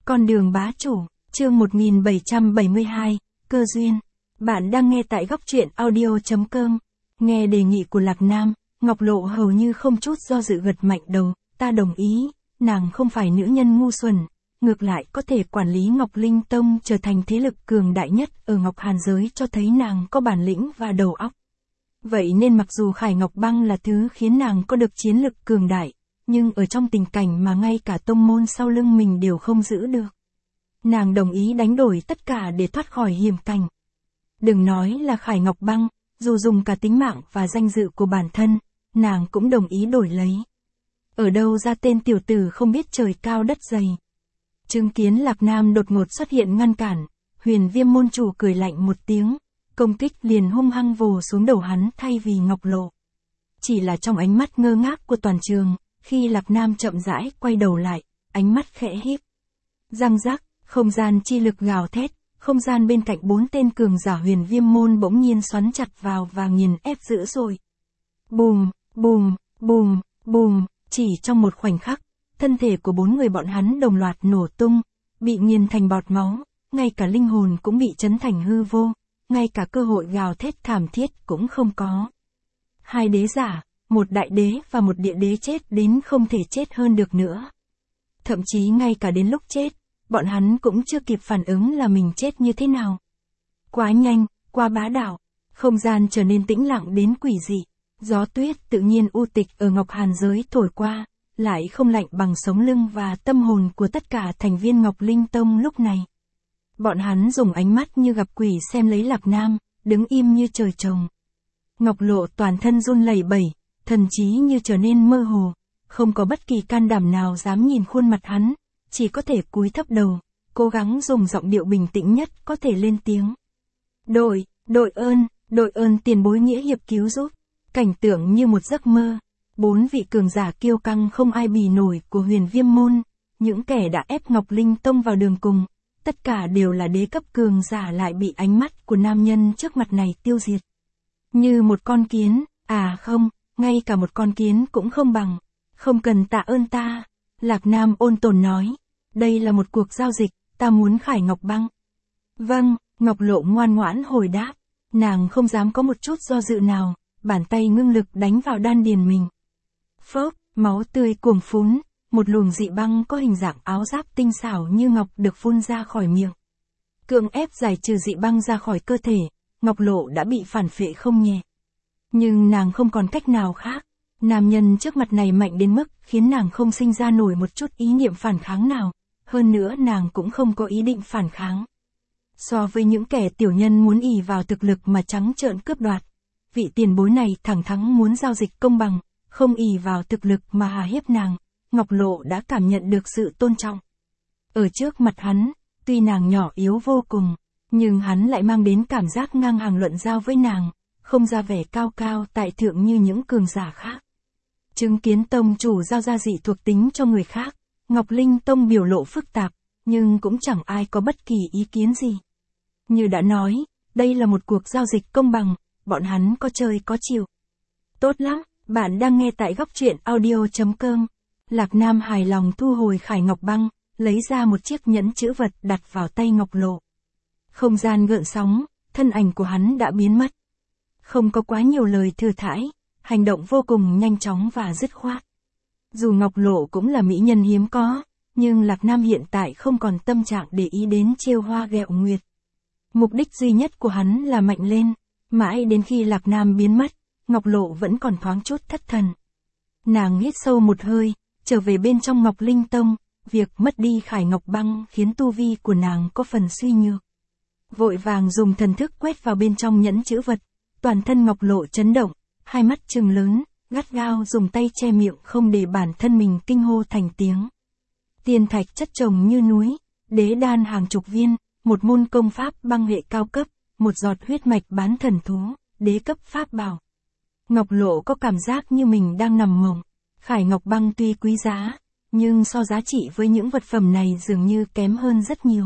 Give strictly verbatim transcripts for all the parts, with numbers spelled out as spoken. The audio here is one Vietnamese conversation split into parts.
Con đường bá chủ, chương một nghìn bảy trăm bảy mươi hai, cơ duyên. Bạn đang nghe tại góc truyện audio chấm com. Nghe đề nghị của Lạc Nam, Ngọc Lộ hầu như không chút do dự gật mạnh đầu, ta đồng ý, nàng không phải nữ nhân ngu xuẩn, ngược lại có thể quản lý Ngọc Linh Tông trở thành thế lực cường đại nhất ở Ngọc Hàn giới cho thấy nàng có bản lĩnh và đầu óc. Vậy nên mặc dù Khải Ngọc Băng là thứ khiến nàng có được chiến lực cường đại, nhưng ở trong tình cảnh mà ngay cả tông môn sau lưng mình đều không giữ được. Nàng đồng ý đánh đổi tất cả để thoát khỏi hiểm cảnh. Đừng nói là Khải Ngọc Băng, dù dùng cả tính mạng và danh dự của bản thân, nàng cũng đồng ý đổi lấy. Ở đâu ra tên tiểu tử không biết trời cao đất dày. Chứng kiến Lạc Nam đột ngột xuất hiện ngăn cản, Huyền Viêm môn chủ cười lạnh một tiếng, công kích liền hung hăng vồ xuống đầu hắn thay vì Ngọc Lộ. Chỉ là trong ánh mắt ngơ ngác của toàn trường, khi Lạc Nam chậm rãi quay đầu lại, ánh mắt khẽ híp. Răng rắc, không gian chi lực gào thét, không gian bên cạnh bốn tên cường giả Huyền Viêm môn bỗng nhiên xoắn chặt vào và nghiền ép dữ dội. Bùm, bùm, bùm, bùm, chỉ trong một khoảnh khắc, thân thể của bốn người bọn hắn đồng loạt nổ tung, bị nghiền thành bọt máu, ngay cả linh hồn cũng bị chấn thành hư vô, ngay cả cơ hội gào thét thảm thiết cũng không có. Hai đế giả, một đại đế và một địa đế chết đến không thể chết hơn được nữa. Thậm chí ngay cả đến lúc chết, bọn hắn cũng chưa kịp phản ứng là mình chết như thế nào. Quá nhanh, quá bá đạo, không gian trở nên tĩnh lặng đến quỷ dị, gió tuyết tự nhiên u tịch ở Ngọc Hàn giới thổi qua, lại không lạnh bằng sống lưng và tâm hồn của tất cả thành viên Ngọc Linh Tông lúc này. Bọn hắn dùng ánh mắt như gặp quỷ xem lấy Lạc Nam, đứng im như trời trồng. Ngọc Lộ toàn thân run lẩy bẩy, thần trí như trở nên mơ hồ, không có bất kỳ can đảm nào dám nhìn khuôn mặt hắn, chỉ có thể cúi thấp đầu, cố gắng dùng giọng điệu bình tĩnh nhất có thể lên tiếng. Đội, đội ơn, đội ơn tiền bối nghĩa hiệp cứu giúp. Cảnh tượng như một giấc mơ, bốn vị cường giả kiêu căng không ai bì nổi của Huyền Viêm môn, những kẻ đã ép Ngọc Linh Tông vào đường cùng, tất cả đều là đế cấp cường giả lại bị ánh mắt của nam nhân trước mặt này tiêu diệt. Như một con kiến, à không, ngay cả một con kiến cũng không bằng, không cần tạ ơn ta, Lạc Nam ôn tồn nói, đây là một cuộc giao dịch, ta muốn Khải Ngọc Băng. Vâng, Ngọc Lộ ngoan ngoãn hồi đáp, nàng không dám có một chút do dự nào, bàn tay ngưng lực đánh vào đan điền mình. Phốc, máu tươi cuồng phún, một luồng dị băng có hình dạng áo giáp tinh xảo như ngọc được phun ra khỏi miệng. Cưỡng ép giải trừ dị băng ra khỏi cơ thể, Ngọc Lộ đã bị phản phệ không nhẹ. Nhưng nàng không còn cách nào khác, nam nhân trước mặt này mạnh đến mức khiến nàng không sinh ra nổi một chút ý niệm phản kháng nào, hơn nữa nàng cũng không có ý định phản kháng. So với những kẻ tiểu nhân muốn ỷ vào thực lực mà trắng trợn cướp đoạt, vị tiền bối này thẳng thắn muốn giao dịch công bằng, không ỷ vào thực lực mà hà hiếp nàng, Ngọc Lộ đã cảm nhận được sự tôn trọng. Ở trước mặt hắn, tuy nàng nhỏ yếu vô cùng, nhưng hắn lại mang đến cảm giác ngang hàng luận giao với nàng, không ra vẻ cao cao tại thượng như những cường giả khác. Chứng kiến tông chủ giao ra dị thuộc tính cho người khác, Ngọc Linh Tông biểu lộ phức tạp, nhưng cũng chẳng ai có bất kỳ ý kiến gì. Như đã nói, đây là một cuộc giao dịch công bằng, bọn hắn có chơi có chịu. Tốt lắm, bạn đang nghe tại góc truyện audio chấm com. Lạc Nam hài lòng thu hồi Khải Ngọc Băng, lấy ra một chiếc nhẫn chữ vật đặt vào tay Ngọc Lộ. Không gian gợn sóng, thân ảnh của hắn đã biến mất. Không có quá nhiều lời thừa thãi, hành động vô cùng nhanh chóng và dứt khoát. Dù Ngọc Lộ cũng là mỹ nhân hiếm có, nhưng Lạc Nam hiện tại không còn tâm trạng để ý đến trêu hoa ghẹo nguyệt. Mục đích duy nhất của hắn là mạnh lên, mãi đến khi Lạc Nam biến mất, Ngọc Lộ vẫn còn thoáng chút thất thần. Nàng hít sâu một hơi, trở về bên trong Ngọc Linh Tông, việc mất đi Khải Ngọc Băng khiến tu vi của nàng có phần suy nhược. Vội vàng dùng thần thức quét vào bên trong nhẫn chữ vật, toàn thân Ngọc Lộ chấn động, hai mắt trừng lớn, gắt gao dùng tay che miệng không để bản thân mình kinh hô thành tiếng. Tiên thạch chất chồng như núi, đế đan hàng chục viên, một môn công pháp băng hệ cao cấp, một giọt huyết mạch bán thần thú, đế cấp pháp bảo. Ngọc Lộ có cảm giác như mình đang nằm mộng. Khải Ngọc Băng tuy quý giá, nhưng so giá trị với những vật phẩm này dường như kém hơn rất nhiều.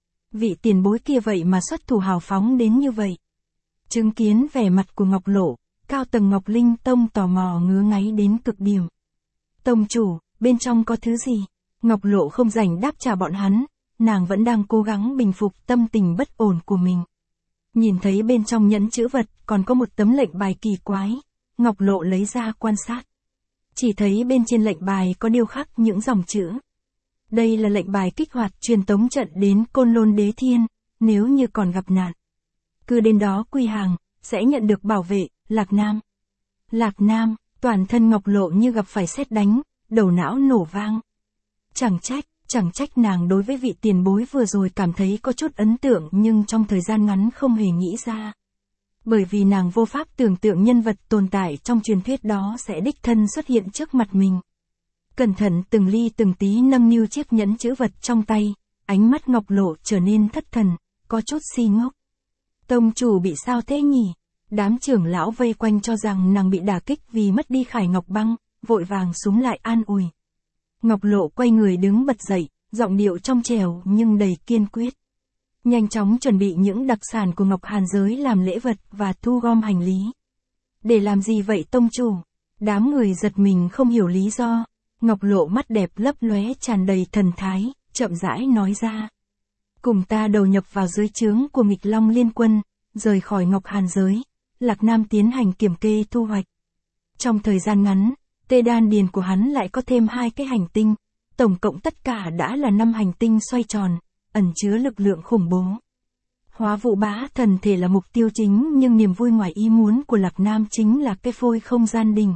Vị tiền bối kia vậy mà xuất thủ hào phóng đến như vậy. Chứng kiến vẻ mặt của Ngọc Lộ, cao tầng Ngọc Linh Tông tò mò ngứa ngáy đến cực điểm. Tông chủ, bên trong có thứ gì? Ngọc Lộ không rảnh đáp trả bọn hắn, nàng vẫn đang cố gắng bình phục tâm tình bất ổn của mình. Nhìn thấy bên trong nhẫn chữ vật còn có một tấm lệnh bài kỳ quái, Ngọc Lộ lấy ra quan sát. Chỉ thấy bên trên lệnh bài có điêu khắc những dòng chữ. Đây là lệnh bài kích hoạt truyền tống trận đến Côn Lôn Đế Thiên, nếu như còn gặp nạn. Cứ đến đó quy hàng, sẽ nhận được bảo vệ, Lạc Nam. Lạc Nam, toàn thân Ngọc Lộ như gặp phải sét đánh, đầu não nổ vang. Chẳng trách, chẳng trách nàng đối với vị tiền bối vừa rồi cảm thấy có chút ấn tượng nhưng trong thời gian ngắn không hề nghĩ ra. Bởi vì nàng vô pháp tưởng tượng nhân vật tồn tại trong truyền thuyết đó sẽ đích thân xuất hiện trước mặt mình. Cẩn thận từng ly từng tí nâng niu chiếc nhẫn chữ vật trong tay, ánh mắt Ngọc Lộ trở nên thất thần, có chút si ngốc. Tông chủ bị sao thế nhỉ? Đám trưởng lão vây quanh cho rằng nàng bị đả kích vì mất đi Khải Ngọc Băng, vội vàng xúm lại an ủi. Ngọc Lộ quay người đứng bật dậy, giọng điệu trong trẻo nhưng đầy kiên quyết. Nhanh chóng chuẩn bị những đặc sản của Ngọc Hàn giới làm lễ vật và thu gom hành lý. Để làm gì vậy tông chủ? Đám người giật mình không hiểu lý do. Ngọc Lộ mắt đẹp lấp lóe tràn đầy thần thái, chậm rãi nói ra. Cùng ta đầu nhập vào dưới trướng của Nghịch Long Liên Quân, rời khỏi Ngọc Hàn giới, Lạc Nam tiến hành kiểm kê thu hoạch. Trong thời gian ngắn, tê đan điền của hắn lại có thêm hai cái hành tinh, tổng cộng tất cả đã là năm hành tinh xoay tròn, ẩn chứa lực lượng khủng bố. Hóa vụ bá thần thể là mục tiêu chính nhưng niềm vui ngoài ý muốn của Lạc Nam chính là cái phôi không gian đỉnh.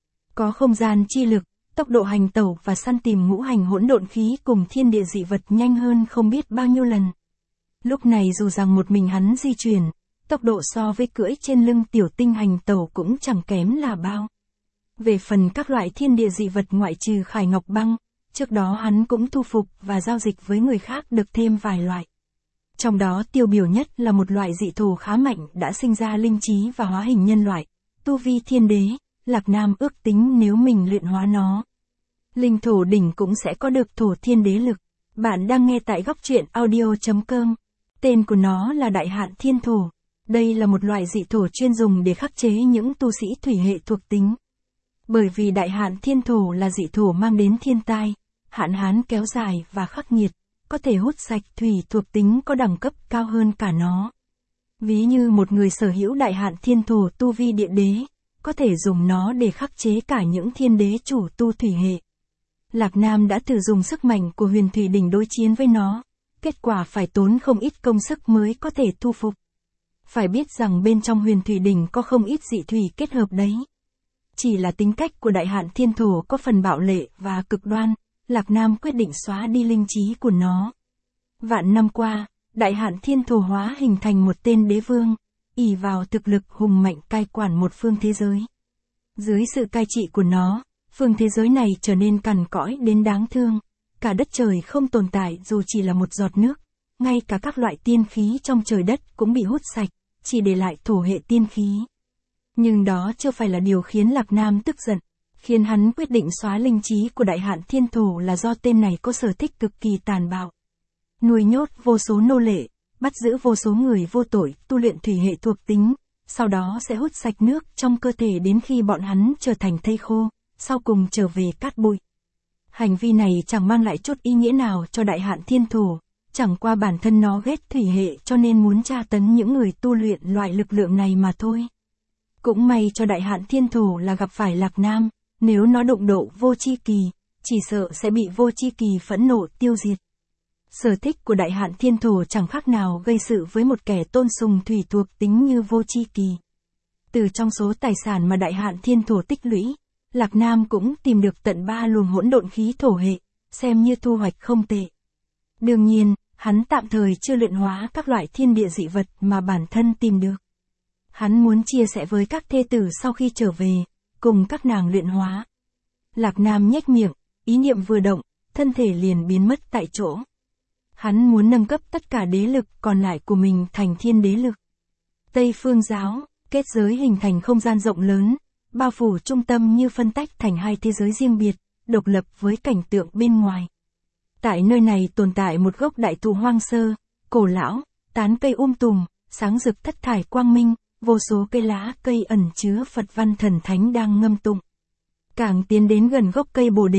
Có không gian chi lực, tốc độ hành tẩu và săn tìm ngũ hành hỗn độn khí cùng thiên địa dị vật nhanh hơn không biết bao nhiêu lần. Lúc này dù rằng một mình hắn di chuyển, tốc độ so với cưỡi trên lưng tiểu tinh hành tẩu cũng chẳng kém là bao. Về phần các loại thiên địa dị vật ngoại trừ Khải Ngọc Băng, trước đó hắn cũng thu phục và giao dịch với người khác được thêm vài loại. Trong đó tiêu biểu nhất là một loại dị thổ khá mạnh đã sinh ra linh trí và hóa hình nhân loại, tu vi thiên đế. Lạc Nam ước tính nếu mình luyện hóa nó, linh thổ đỉnh cũng sẽ có được thổ thiên đế lực. Bạn đang nghe tại góc truyện audio chấm com. Tên của nó là Đại Hạn Thiên Thổ. Đây là một loại dị thổ chuyên dùng để khắc chế những tu sĩ thủy hệ thuộc tính. Bởi vì Đại Hạn Thiên Thổ là dị thổ mang đến thiên tai, hạn hán kéo dài và khắc nghiệt, có thể hút sạch thủy thuộc tính có đẳng cấp cao hơn cả nó. Ví như một người sở hữu Đại Hạn Thiên Thổ tu vi địa đế, có thể dùng nó để khắc chế cả những thiên đế chủ tu thủy hệ. Lạc Nam đã thử dùng sức mạnh của huyền thủy đỉnh đối chiến với nó, kết quả phải tốn không ít công sức mới có thể thu phục. Phải biết rằng bên trong huyền thủy đỉnh có không ít dị thủy kết hợp đấy. Chỉ là tính cách của Đại Hạn Thiên Thổ có phần bạo lệ và cực đoan, Lạc Nam quyết định xóa đi linh trí của nó. Vạn năm qua, Đại Hạn Thiên Thổ hóa hình thành một tên đế vương, ỷ vào thực lực hùng mạnh cai quản một phương thế giới. Dưới sự cai trị của nó, phương thế giới này trở nên cằn cõi đến đáng thương, cả đất trời không tồn tại dù chỉ là một giọt nước, ngay cả các loại tiên khí trong trời đất cũng bị hút sạch, chỉ để lại thổ hệ tiên khí. Nhưng đó chưa phải là điều khiến Lạc Nam tức giận, khiến hắn quyết định xóa linh trí của Đại Hạn Thiên Thổ là do tên này có sở thích cực kỳ tàn bạo. Nuôi nhốt vô số nô lệ, bắt giữ vô số người vô tội tu luyện thủy hệ thuộc tính, sau đó sẽ hút sạch nước trong cơ thể đến khi bọn hắn trở thành thây khô, sau cùng trở về cát bụi. Hành vi này chẳng mang lại chút ý nghĩa nào cho Đại Hạn Thiên Thổ, chẳng qua bản thân nó ghét thủy hệ cho nên muốn tra tấn những người tu luyện loại lực lượng này mà thôi. Cũng may cho Đại Hạn Thiên Thổ là gặp phải Lạc Nam, nếu nó đụng độ Vô Chi Kỳ, chỉ sợ sẽ bị Vô Chi Kỳ phẫn nộ tiêu diệt. Sở thích của Đại Hạn Thiên Thổ chẳng khác nào gây sự với một kẻ tôn sùng thủy thuộc tính như Vô Chi Kỳ. Từ trong số tài sản mà Đại Hạn Thiên Thổ tích lũy, Lạc Nam cũng tìm được tận ba luồng hỗn độn khí thổ hệ, xem như thu hoạch không tệ. Đương nhiên, hắn tạm thời chưa luyện hóa các loại thiên địa dị vật mà bản thân tìm được. Hắn muốn chia sẻ với các thê tử sau khi trở về, cùng các nàng luyện hóa. Lạc Nam nhếch miệng, ý niệm vừa động, thân thể liền biến mất tại chỗ. Hắn muốn nâng cấp tất cả đế lực còn lại của mình thành thiên đế lực. Tây Phương Giáo, kết giới hình thành không gian rộng lớn, bao phủ trung tâm như phân tách thành hai thế giới riêng biệt, độc lập với cảnh tượng bên ngoài. Tại nơi này tồn tại một gốc đại thụ hoang sơ, cổ lão, tán cây um tùm, sáng rực thất thải quang minh, vô số cây lá cây ẩn chứa Phật văn thần thánh đang ngâm tụng. Càng tiến đến gần gốc cây Bồ đề,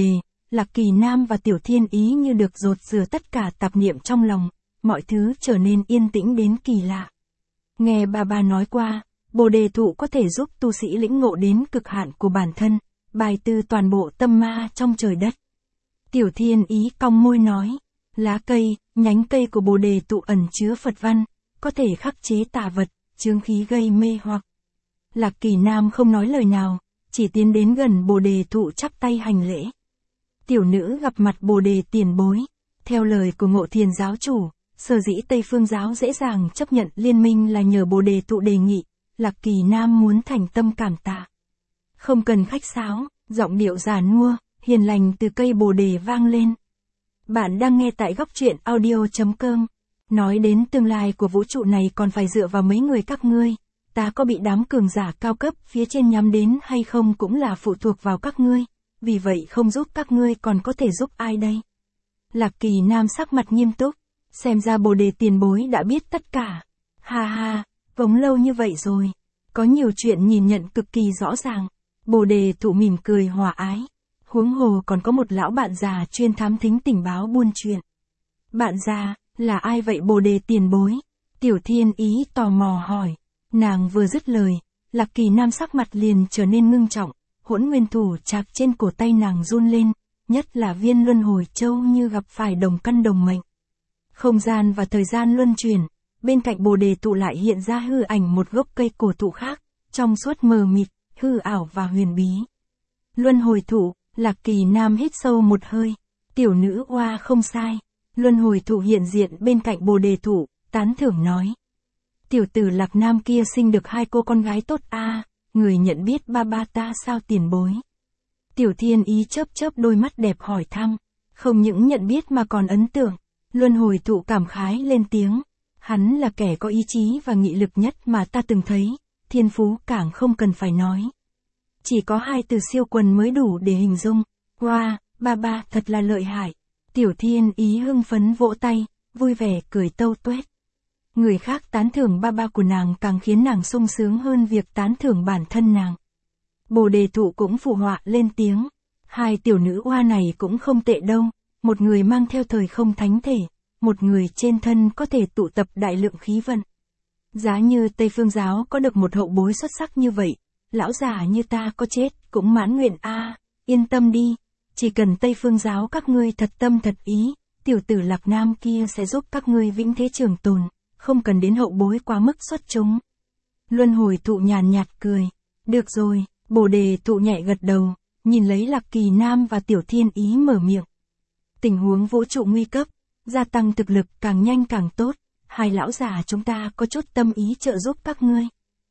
Lạc Kỳ Nam và Tiểu Thiên Ý như được dột rửa tất cả tạp niệm trong lòng, mọi thứ trở nên yên tĩnh đến kỳ lạ. Nghe bà bà nói qua, Bồ đề thụ có thể giúp tu sĩ lĩnh ngộ đến cực hạn của bản thân, bài tư toàn bộ tâm ma trong trời đất. Tiểu Thiên Ý cong môi nói, lá cây, nhánh cây của Bồ đề thụ ẩn chứa Phật văn, có thể khắc chế tà vật, chướng khí gây mê hoặc. Lạc Kỳ Nam không nói lời nào, chỉ tiến đến gần Bồ đề thụ chắp tay hành lễ. Tiểu nữ gặp mặt Bồ đề tiền bối. Theo lời của Ngộ Thiền giáo chủ, sở dĩ Tây Phương giáo dễ dàng chấp nhận liên minh là nhờ Bồ đề thụ đề nghị, Lạc Kỳ Nam muốn thành tâm cảm tạ. Không cần khách sáo, giọng điệu già nua, hiền lành từ cây bồ đề vang lên. Bạn đang nghe tại góc truyện audio chấm com. Nói đến tương lai của vũ trụ này còn phải dựa vào mấy người các ngươi. Ta có bị đám cường giả cao cấp phía trên nhắm đến hay không cũng là phụ thuộc vào các ngươi. Vì vậy không giúp các ngươi còn có thể giúp ai đây? Lạc Kỳ Nam sắc mặt nghiêm túc. Xem ra Bồ đề tiền bối đã biết tất cả. Ha ha, vống lâu như vậy rồi. Có nhiều chuyện nhìn nhận cực kỳ rõ ràng. Bồ đề thụ mỉm cười hòa ái. Huống hồ còn có một lão bạn già chuyên thám thính tình báo buôn chuyện. Bạn già, là ai vậy Bồ đề tiền bối? Tiểu Thiên Ý tò mò hỏi. Nàng vừa dứt lời, Lạc Kỳ Nam sắc mặt liền trở nên ngưng trọng, hỗn nguyên thủ chạc trên cổ tay nàng run lên, nhất là viên luân hồi châu như gặp phải đồng căn đồng mệnh. Không gian và thời gian luân chuyển, bên cạnh Bồ đề thụ lại hiện ra hư ảnh một gốc cây cổ thụ khác, trong suốt mờ mịt, hư ảo và huyền bí. Luân hồi thụ, Lạc Kỳ Nam hít sâu một hơi, tiểu nữ oa không sai. Luân hồi thụ hiện diện bên cạnh Bồ đề thụ, tán thưởng nói. Tiểu tử Lạc Nam kia sinh được hai cô con gái tốt a, à, người nhận biết ba ba ta sao tiền bối? Tiểu Thiên Ý chớp chớp đôi mắt đẹp hỏi thăm, không những nhận biết mà còn ấn tượng. Luân hồi thụ cảm khái lên tiếng, hắn là kẻ có ý chí và nghị lực nhất mà ta từng thấy, thiên phú càng không cần phải nói. Chỉ có hai từ siêu quần mới đủ để hình dung. Wow, ba ba thật là lợi hại. Tiểu Thiên Ý hưng phấn vỗ tay, vui vẻ cười tâu tuét. Người khác tán thưởng ba ba của nàng càng khiến nàng sung sướng hơn việc tán thưởng bản thân nàng. Bồ đề thụ cũng phụ họa lên tiếng. Hai tiểu nữ oa này cũng không tệ đâu, một người mang theo thời không thánh thể, một người trên thân có thể tụ tập đại lượng khí vận. Giá như Tây Phương giáo có được một hậu bối xuất sắc như vậy, lão già như ta có chết cũng mãn nguyện a. À, yên tâm đi, chỉ cần Tây Phương giáo các ngươi thật tâm thật ý, tiểu tử Lạc Nam kia sẽ giúp các ngươi vĩnh thế trường tồn, không cần đến hậu bối quá mức xuất chúng. Luân hồi thụ nhàn nhạt cười. Được rồi, Bồ đề thụ nhẹ gật đầu, nhìn lấy Lạc Kỳ Nam và Tiểu Thiên Ý mở miệng. Tình huống vũ trụ nguy cấp, gia tăng thực lực càng nhanh càng tốt, hai lão già chúng ta có chút tâm ý trợ giúp các ngươi.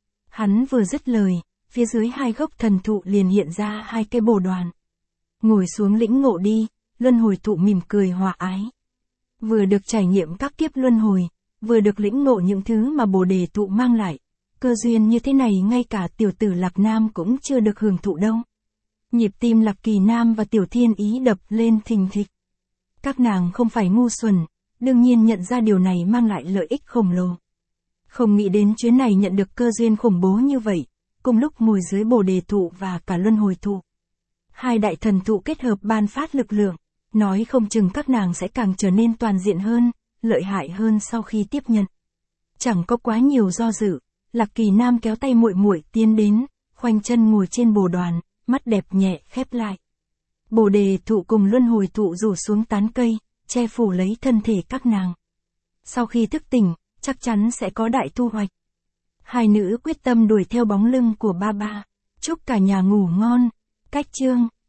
Hắn vừa dứt lời, phía dưới hai gốc thần thụ liền hiện ra hai cây bồ đoàn. Ngồi xuống lĩnh ngộ đi, luân hồi thụ mỉm cười hòa ái. Vừa được trải nghiệm các kiếp luân hồi, vừa được lĩnh ngộ những thứ mà Bồ đề thụ mang lại. Cơ duyên như thế này ngay cả tiểu tử Lạc Nam cũng chưa được hưởng thụ đâu. Nhịp tim Lạc Kỳ Nam và Tiểu Thiên Ý đập lên thình thịch. Các nàng không phải ngu xuẩn, đương nhiên nhận ra điều này mang lại lợi ích khổng lồ. Không nghĩ đến chuyến này nhận được cơ duyên khủng bố như vậy, cùng lúc ngồi dưới Bồ đề thụ và cả luân hồi thụ. Hai đại thần thụ kết hợp ban phát lực lượng, nói không chừng các nàng sẽ càng trở nên toàn diện hơn, lợi hại hơn sau khi tiếp nhận. Chẳng có quá nhiều do dự, Lạc Kỳ Nam kéo tay muội muội tiến đến, khoanh chân ngồi trên bồ đoàn, mắt đẹp nhẹ khép lại. Bồ đề thụ cùng luân hồi thụ rủ xuống tán cây, che phủ lấy thân thể các nàng. Sau khi thức tỉnh, chắc chắn sẽ có đại thu hoạch. Hai nữ quyết tâm đuổi theo bóng lưng của ba ba. Chúc cả nhà ngủ ngon. Cách chương